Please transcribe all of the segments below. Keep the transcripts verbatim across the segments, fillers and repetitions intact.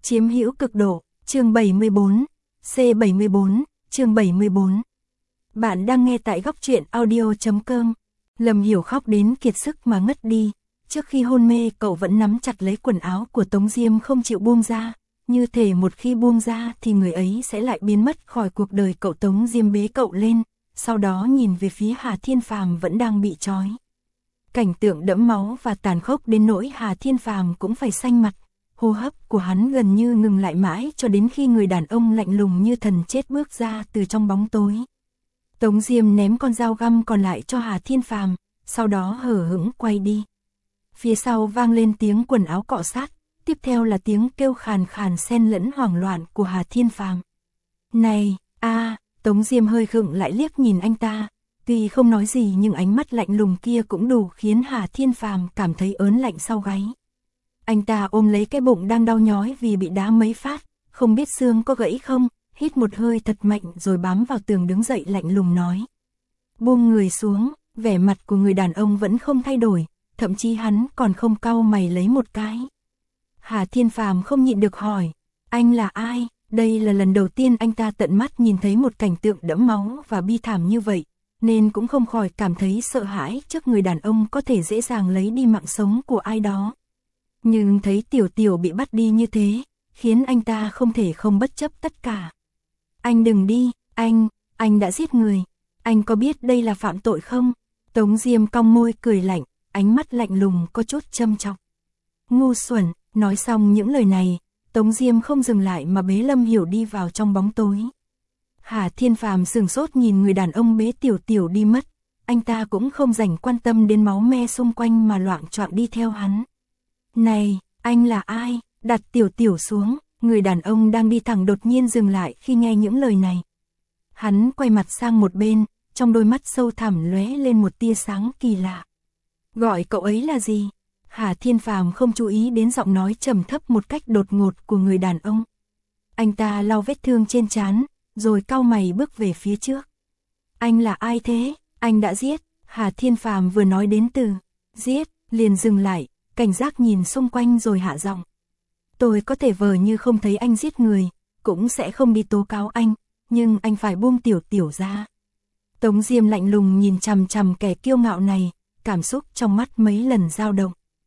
Chiếm hữu cực độ, chương bảy mươi bốn, C bảy mươi bốn, chương bảy mươi bốn. Bạn đang nghe tại góc truyện audio chấm com. Lâm Hiểu khóc đến kiệt sức mà ngất đi. Trước khi hôn mê cậu vẫn nắm chặt lấy quần áo của Tống Diêm không chịu buông ra. Như thể một khi buông ra thì người ấy sẽ lại biến mất khỏi cuộc đời cậu. Tống Diêm bế cậu lên, sau đó nhìn về phía Hà Thiên Phàm vẫn đang bị trói. Cảnh tượng đẫm máu và tàn khốc đến nỗi Hà Thiên Phàm cũng phải xanh mặt. Hô hấp của hắn gần như ngừng lại mãi cho đến khi người đàn ông lạnh lùng như thần chết bước ra từ trong bóng tối. Tống Diêm ném con dao găm còn lại cho Hà Thiên Phàm, sau đó hờ hững quay đi. Phía sau vang lên tiếng quần áo cọ sát, tiếp theo là tiếng kêu khàn khàn xen lẫn hoảng loạn của Hà Thiên Phàm. Này, a, Tống Diêm hơi khựng lại liếc nhìn anh ta, tuy không nói gì nhưng ánh mắt lạnh lùng kia cũng đủ khiến Hà Thiên Phàm cảm thấy ớn lạnh sau gáy. Anh ta ôm lấy cái bụng đang đau nhói vì bị đá mấy phát, không biết xương có gãy không, hít một hơi thật mạnh rồi bám vào tường đứng dậy lạnh lùng nói. Buông người xuống, vẻ mặt của người đàn ông vẫn không thay đổi, thậm chí hắn còn không cau mày lấy một cái. Hà Thiên Phàm không nhịn được hỏi, anh là ai? Đây là lần đầu tiên anh ta tận mắt nhìn thấy một cảnh tượng đẫm máu và bi thảm như vậy, nên cũng không khỏi cảm thấy sợ hãi trước người đàn ông có thể dễ dàng lấy đi mạng sống của ai đó. Nhưng thấy Tiểu Tiểu bị bắt đi như thế, khiến anh ta không thể không bất chấp tất cả. Anh đừng đi, anh, anh đã giết người, anh có biết đây là phạm tội không? Tống Diêm cong môi cười lạnh, ánh mắt lạnh lùng có chút châm chọc. Ngu xuẩn, nói xong những lời này, Tống Diêm không dừng lại mà bế Lâm Hiểu đi vào trong bóng tối. Hà Thiên Phàm sửng sốt nhìn người đàn ông bế Tiểu Tiểu đi mất, anh ta cũng không dành quan tâm đến máu me xung quanh mà loạng choạng đi theo hắn. Này, anh là ai? Đặt Tiểu Tiểu xuống, người đàn ông đang đi thẳng đột nhiên dừng lại khi nghe những lời này. Hắn quay mặt sang một bên, trong đôi mắt sâu thẳm lóe lên một tia sáng kỳ lạ. Gọi cậu ấy là gì? Hà Thiên Phàm không chú ý đến giọng nói trầm thấp một cách đột ngột của người đàn ông. Anh ta lau vết thương trên trán, rồi cau mày bước về phía trước. Anh là ai thế? Anh đã giết. Hà Thiên Phàm vừa nói đến từ giết, liền dừng lại, cảnh giác nhìn xung quanh rồi hạ giọng. Tôi có thể vờ như không thấy anh giết người, cũng sẽ không đi tố cáo anh, nhưng anh phải buông Tiểu Tiểu ra. Tống Diêm lạnh lùng nhìn chằm chằm kẻ kiêu ngạo này, cảm xúc trong mắt mấy lần dao động.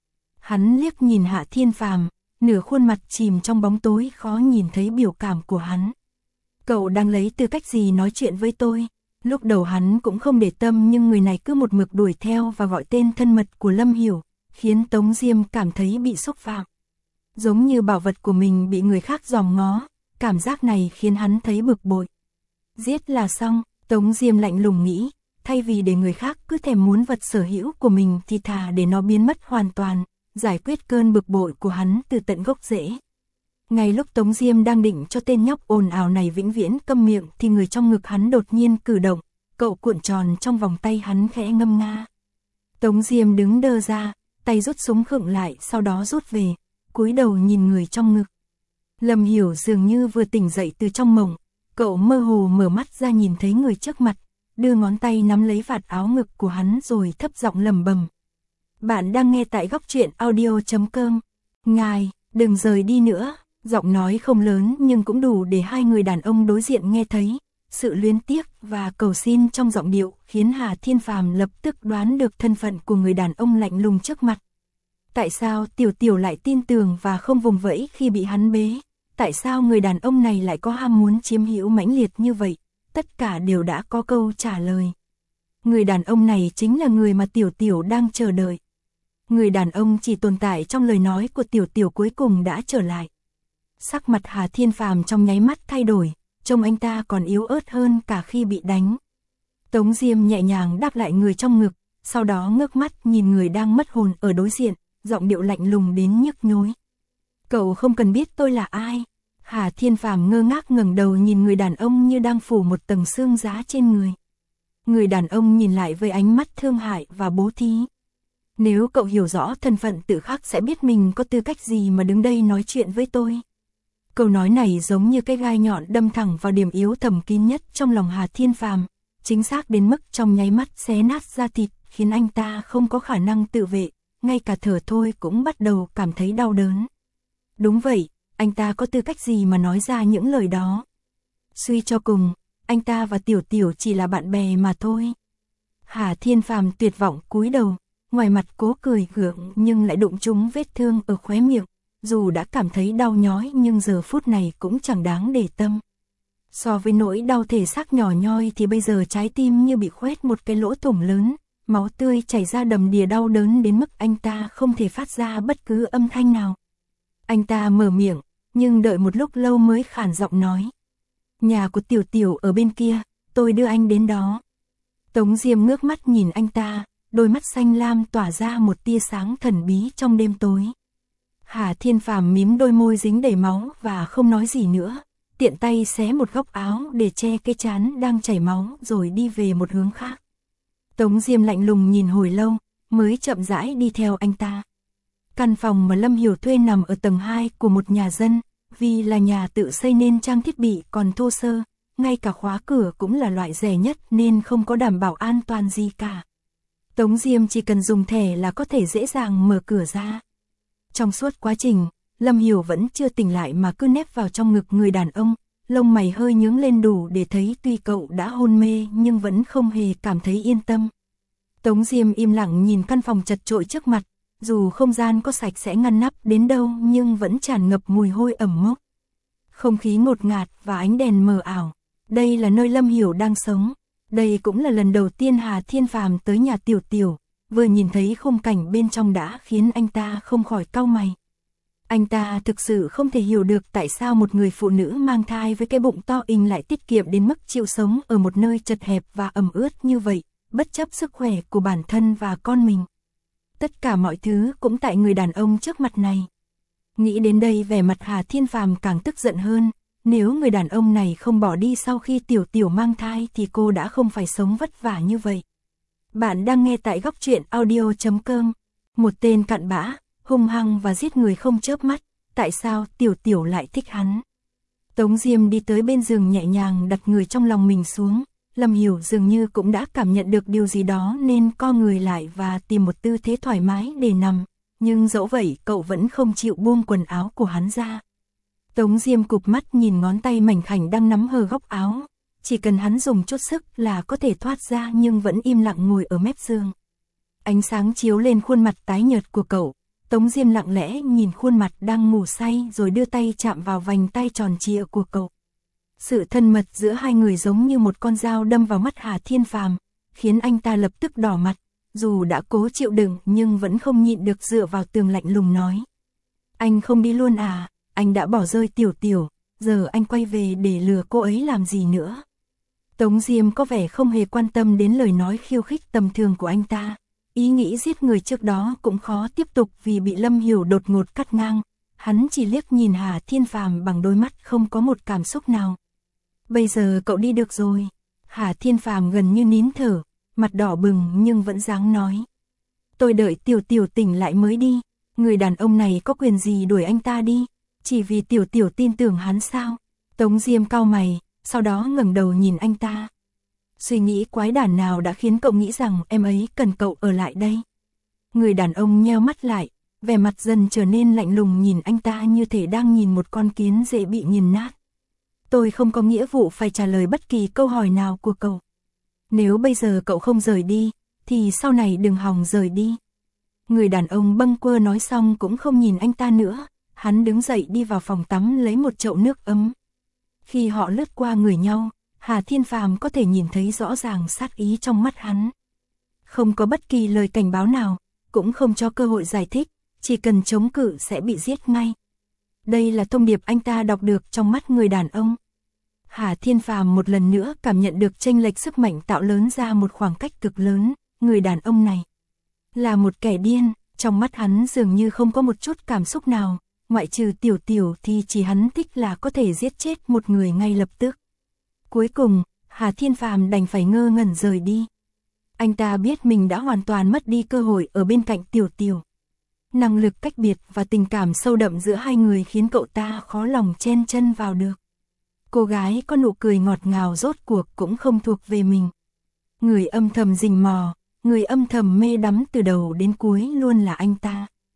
Hắn liếc nhìn Hạ Thiên Phàm, nửa khuôn mặt chìm trong bóng tối khó nhìn thấy biểu cảm của hắn. Cậu đang lấy tư cách gì nói chuyện với tôi? Lúc đầu hắn cũng không để tâm nhưng người này cứ một mực đuổi theo và gọi tên thân mật của Lâm Hiểu, khiến Tống Diêm cảm thấy bị xúc phạm. Giống như bảo vật của mình bị người khác dòm ngó, cảm giác này khiến hắn thấy bực bội. Giết là xong, Tống Diêm lạnh lùng nghĩ, thay vì để người khác cứ thèm muốn vật sở hữu của mình thì thà để nó biến mất hoàn toàn, giải quyết cơn bực bội của hắn từ tận gốc rễ. Ngay lúc Tống Diêm đang định cho tên nhóc ồn ào này vĩnh viễn câm miệng thì người trong ngực hắn đột nhiên cử động, cậu cuộn tròn trong vòng tay hắn khẽ ngâm nga. Tống Diêm đứng đơ ra, tay rút súng khựng lại sau đó rút về, cúi đầu nhìn người trong ngực. Lâm Hiểu dường như vừa tỉnh dậy từ trong mộng, cậu mơ hồ mở mắt ra nhìn thấy người trước mặt, đưa ngón tay nắm lấy vạt áo ngực của hắn rồi thấp giọng lẩm bẩm. Bạn đang nghe tại góc truyện audio chấm com. Ngài, đừng rời đi nữa. Giọng nói không lớn nhưng cũng đủ để hai người đàn ông đối diện nghe thấy. Sự luyến tiếc và cầu xin trong giọng điệu khiến Hà Thiên Phàm lập tức đoán được thân phận của người đàn ông lạnh lùng trước mặt. Tại sao Tiểu Tiểu lại tin tưởng và không vùng vẫy khi bị hắn bế? Tại sao người đàn ông này lại có ham muốn chiếm hữu mãnh liệt như vậy? Tất cả đều đã có câu trả lời. Người đàn ông này chính là người mà Tiểu Tiểu đang chờ đợi. Người đàn ông chỉ tồn tại trong lời nói của Tiểu Tiểu cuối cùng đã trở lại. Sắc mặt Hà Thiên Phàm trong nháy mắt thay đổi, trông anh ta còn yếu ớt hơn cả khi bị đánh. Tống Diêm nhẹ nhàng đáp lại người trong ngực, sau đó ngước mắt nhìn người đang mất hồn ở đối diện, giọng điệu lạnh lùng đến nhức nhối. Cậu không cần biết tôi là ai. Hà Thiên Phàm ngơ ngác ngẩng đầu nhìn người đàn ông như đang phủ một tầng xương giá trên người. Người đàn ông nhìn lại với ánh mắt thương hại và bố thí. Nếu cậu hiểu rõ thân phận tự khắc sẽ biết mình có tư cách gì mà đứng đây nói chuyện với tôi. Câu nói này giống như cái gai nhọn đâm thẳng vào điểm yếu thầm kín nhất trong lòng Hà Thiên Phàm, chính xác đến mức trong nháy mắt xé nát da thịt, khiến anh ta không có khả năng tự vệ, ngay cả thở thôi cũng bắt đầu cảm thấy đau đớn. Đúng vậy, anh ta có tư cách gì mà nói ra những lời đó. Suy cho cùng, anh ta và Tiểu Tiểu chỉ là bạn bè mà thôi. Hà Thiên Phàm tuyệt vọng cúi đầu, ngoài mặt cố cười gượng nhưng lại đụng trúng vết thương ở khóe miệng, dù đã cảm thấy đau nhói nhưng giờ phút này cũng chẳng đáng để tâm. So với nỗi đau thể xác nhỏ nhoi thì bây giờ trái tim như bị khoét một cái lỗ thủng lớn, máu tươi chảy ra đầm đìa đau đớn đến mức anh ta không thể phát ra bất cứ âm thanh nào. Anh ta mở miệng, nhưng đợi một lúc lâu mới khản giọng nói. Nhà của Tiểu Tiểu ở bên kia, tôi đưa anh đến đó. Tống Diêm ngước mắt nhìn anh ta, đôi mắt xanh lam tỏa ra một tia sáng thần bí trong đêm tối. Hà Thiên Phàm mím đôi môi dính đầy máu và không nói gì nữa, tiện tay xé một góc áo để che cái trán đang chảy máu rồi đi về một hướng khác. Tống Diêm lạnh lùng nhìn hồi lâu, mới chậm rãi đi theo anh ta. Căn phòng mà Lâm Hiểu thuê nằm ở tầng hai của một nhà dân, vì là nhà tự xây nên trang thiết bị còn thô sơ, ngay cả khóa cửa cũng là loại rẻ nhất nên không có đảm bảo an toàn gì cả. Tống Diêm chỉ cần dùng thẻ là có thể dễ dàng mở cửa ra. Trong suốt quá trình, Lâm Hiểu vẫn chưa tỉnh lại mà cứ nép vào trong ngực người đàn ông, lông mày hơi nhướng lên đủ để thấy tuy cậu đã hôn mê nhưng vẫn không hề cảm thấy yên tâm. Tống Diêm im lặng nhìn căn phòng chật chội trước mặt, dù không gian có sạch sẽ ngăn nắp đến đâu nhưng vẫn tràn ngập mùi hôi ẩm mốc. Không khí ngột ngạt và ánh đèn mờ ảo, đây là nơi Lâm Hiểu đang sống. Đây cũng là lần đầu tiên Hà Thiên Phàm tới nhà Tiểu Tiểu, vừa nhìn thấy khung cảnh bên trong đã khiến anh ta không khỏi cau mày. Anh ta thực sự không thể hiểu được tại sao một người phụ nữ mang thai với cái bụng to ình lại tiết kiệm đến mức chịu sống ở một nơi chật hẹp và ẩm ướt như vậy, bất chấp sức khỏe của bản thân và con mình. Tất cả mọi thứ cũng tại người đàn ông trước mặt này. Nghĩ đến đây vẻ mặt Hà Thiên Phàm càng tức giận hơn, nếu người đàn ông này không bỏ đi sau khi Tiểu Tiểu mang thai thì cô đã không phải sống vất vả như vậy. Bạn đang nghe tại góc truyện audio chấm com. Một tên cặn bã, hung hăng và giết người không chớp mắt, tại sao Tiểu Tiểu lại thích hắn? Tống Diêm đi tới bên giường nhẹ nhàng đặt người trong lòng mình xuống, Lâm Hiểu dường như cũng đã cảm nhận được điều gì đó nên co người lại và tìm một tư thế thoải mái để nằm, nhưng dẫu vậy cậu vẫn không chịu buông quần áo của hắn ra. Tống Diêm cụp mắt nhìn ngón tay mảnh khảnh đang nắm hờ góc áo, chỉ cần hắn dùng chút sức là có thể thoát ra nhưng vẫn im lặng ngồi ở mép giường. Ánh sáng chiếu lên khuôn mặt tái nhợt của cậu, Tống Diêm lặng lẽ nhìn khuôn mặt đang ngủ say rồi đưa tay chạm vào vành tay tròn trịa của cậu. Sự thân mật giữa hai người giống như một con dao đâm vào mắt Hà Thiên Phàm, khiến anh ta lập tức đỏ mặt, dù đã cố chịu đựng nhưng vẫn không nhịn được dựa vào tường lạnh lùng nói. Anh không đi luôn à, anh đã bỏ rơi Tiểu Tiểu, giờ anh quay về để lừa cô ấy làm gì nữa? Tống Diêm có vẻ không hề quan tâm đến lời nói khiêu khích tầm thường của anh ta. Ý nghĩ giết người trước đó cũng khó tiếp tục vì bị Lâm Hiểu đột ngột cắt ngang. Hắn chỉ liếc nhìn Hà Thiên Phàm bằng đôi mắt không có một cảm xúc nào. Bây giờ cậu đi được rồi. Hà Thiên Phàm gần như nín thở, mặt đỏ bừng nhưng vẫn dáng nói. Tôi đợi Tiểu Tiểu tỉnh lại mới đi. Người đàn ông này có quyền gì đuổi anh ta đi? Chỉ vì Tiểu Tiểu tin tưởng hắn sao? Tống Diêm cau mày, sau đó ngẩng đầu nhìn anh ta. Suy nghĩ quái đản nào đã khiến cậu nghĩ rằng em ấy cần cậu ở lại đây? Người đàn ông nheo mắt lại, vẻ mặt dần trở nên lạnh lùng nhìn anh ta như thể đang nhìn một con kiến dễ bị nghiền nát. Tôi không có nghĩa vụ phải trả lời bất kỳ câu hỏi nào của cậu. Nếu bây giờ cậu không rời đi, thì sau này đừng hòng rời đi. Người đàn ông bâng quơ nói xong cũng không nhìn anh ta nữa, hắn đứng dậy đi vào phòng tắm lấy một chậu nước ấm. Khi họ lướt qua người nhau, Hà Thiên Phàm có thể nhìn thấy rõ ràng sát ý trong mắt hắn. Không có bất kỳ lời cảnh báo nào, cũng không cho cơ hội giải thích, chỉ cần chống cự sẽ bị giết ngay. Đây là thông điệp anh ta đọc được trong mắt người đàn ông. Hà Thiên Phàm một lần nữa cảm nhận được chênh lệch sức mạnh tạo lớn ra một khoảng cách cực lớn, người đàn ông này là một kẻ điên, trong mắt hắn dường như không có một chút cảm xúc nào, ngoại trừ Tiểu Tiểu thì chỉ hắn thích là có thể giết chết một người ngay lập tức. Cuối cùng, Hà Thiên Phàm đành phải ngơ ngẩn rời đi. Anh ta biết mình đã hoàn toàn mất đi cơ hội ở bên cạnh Tiểu Tiểu. Năng lực cách biệt và tình cảm sâu đậm giữa hai người khiến cậu ta khó lòng chen chân vào được. Cô gái có nụ cười ngọt ngào rốt cuộc cũng không thuộc về mình. Người âm thầm rình mò, người âm thầm mê đắm từ đầu đến cuối luôn là anh ta.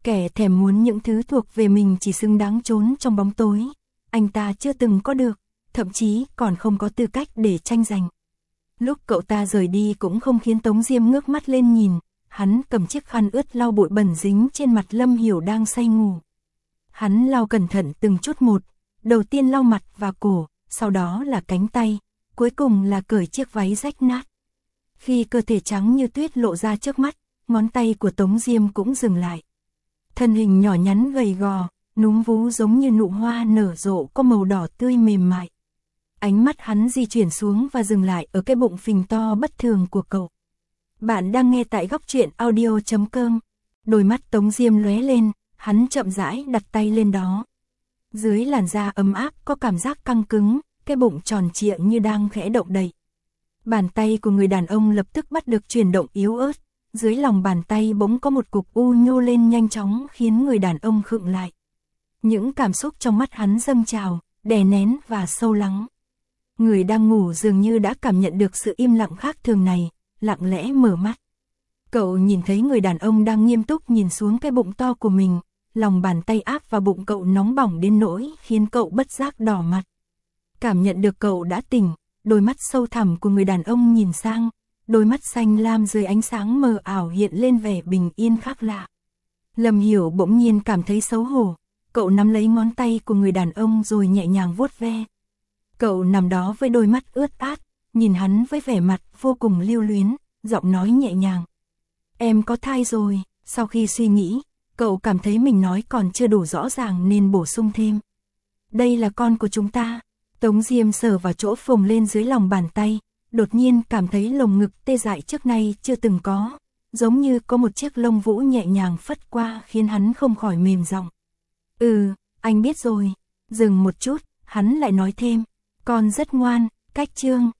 Kẻ thèm muốn những thứ thuộc về mình chỉ xứng đáng trốn trong bóng tối. Anh ta chưa từng có được, thậm chí còn không có tư cách để tranh giành. Lúc cậu ta rời đi cũng không khiến Tống Diêm ngước mắt lên nhìn, hắn cầm chiếc khăn ướt lau bụi bẩn dính trên mặt Lâm Hiểu đang say ngủ. Hắn lau cẩn thận từng chút một, đầu tiên lau mặt và cổ, sau đó là cánh tay, cuối cùng là cởi chiếc váy rách nát. Khi cơ thể trắng như tuyết lộ ra trước mắt, ngón tay của Tống Diêm cũng dừng lại. Thân hình nhỏ nhắn gầy gò, núm vú giống như nụ hoa nở rộ có màu đỏ tươi mềm mại. Ánh mắt hắn di chuyển xuống và dừng lại ở cái bụng phình to bất thường của cậu. Bạn đang nghe tại góc truyện audio chấm com. Đôi mắt Tống Diêm lóe lên, hắn chậm rãi đặt tay lên đó. Dưới làn da ấm áp có cảm giác căng cứng, cái bụng tròn trịa như đang khẽ động đậy. Bàn tay của người đàn ông lập tức bắt được chuyển động yếu ớt, dưới lòng bàn tay bỗng có một cục u nhô lên nhanh chóng khiến người đàn ông khựng lại. Những cảm xúc trong mắt hắn dâng trào, đè nén và sâu lắng. Người đang ngủ dường như đã cảm nhận được sự im lặng khác thường này, lặng lẽ mở mắt. Cậu nhìn thấy người đàn ông đang nghiêm túc nhìn xuống cái bụng to của mình, lòng bàn tay áp vào bụng cậu nóng bỏng đến nỗi khiến cậu bất giác đỏ mặt. Cảm nhận được cậu đã tỉnh, đôi mắt sâu thẳm của người đàn ông nhìn sang, đôi mắt xanh lam dưới ánh sáng mờ ảo hiện lên vẻ bình yên khác lạ. Lâm Hiểu bỗng nhiên cảm thấy xấu hổ, cậu nắm lấy ngón tay của người đàn ông rồi nhẹ nhàng vuốt ve. Cậu nằm đó với đôi mắt ướt át, nhìn hắn với vẻ mặt vô cùng lưu luyến, giọng nói nhẹ nhàng. Em có thai rồi, sau khi suy nghĩ, cậu cảm thấy mình nói còn chưa đủ rõ ràng nên bổ sung thêm. Đây là con của chúng ta. Tống Diêm sờ vào chỗ phồng lên dưới lòng bàn tay, đột nhiên cảm thấy lồng ngực tê dại trước nay chưa từng có, giống như có một chiếc lông vũ nhẹ nhàng phất qua khiến hắn không khỏi mềm giọng. Ừ, anh biết rồi. Dừng một chút, hắn lại nói thêm, con rất ngoan, cách chương.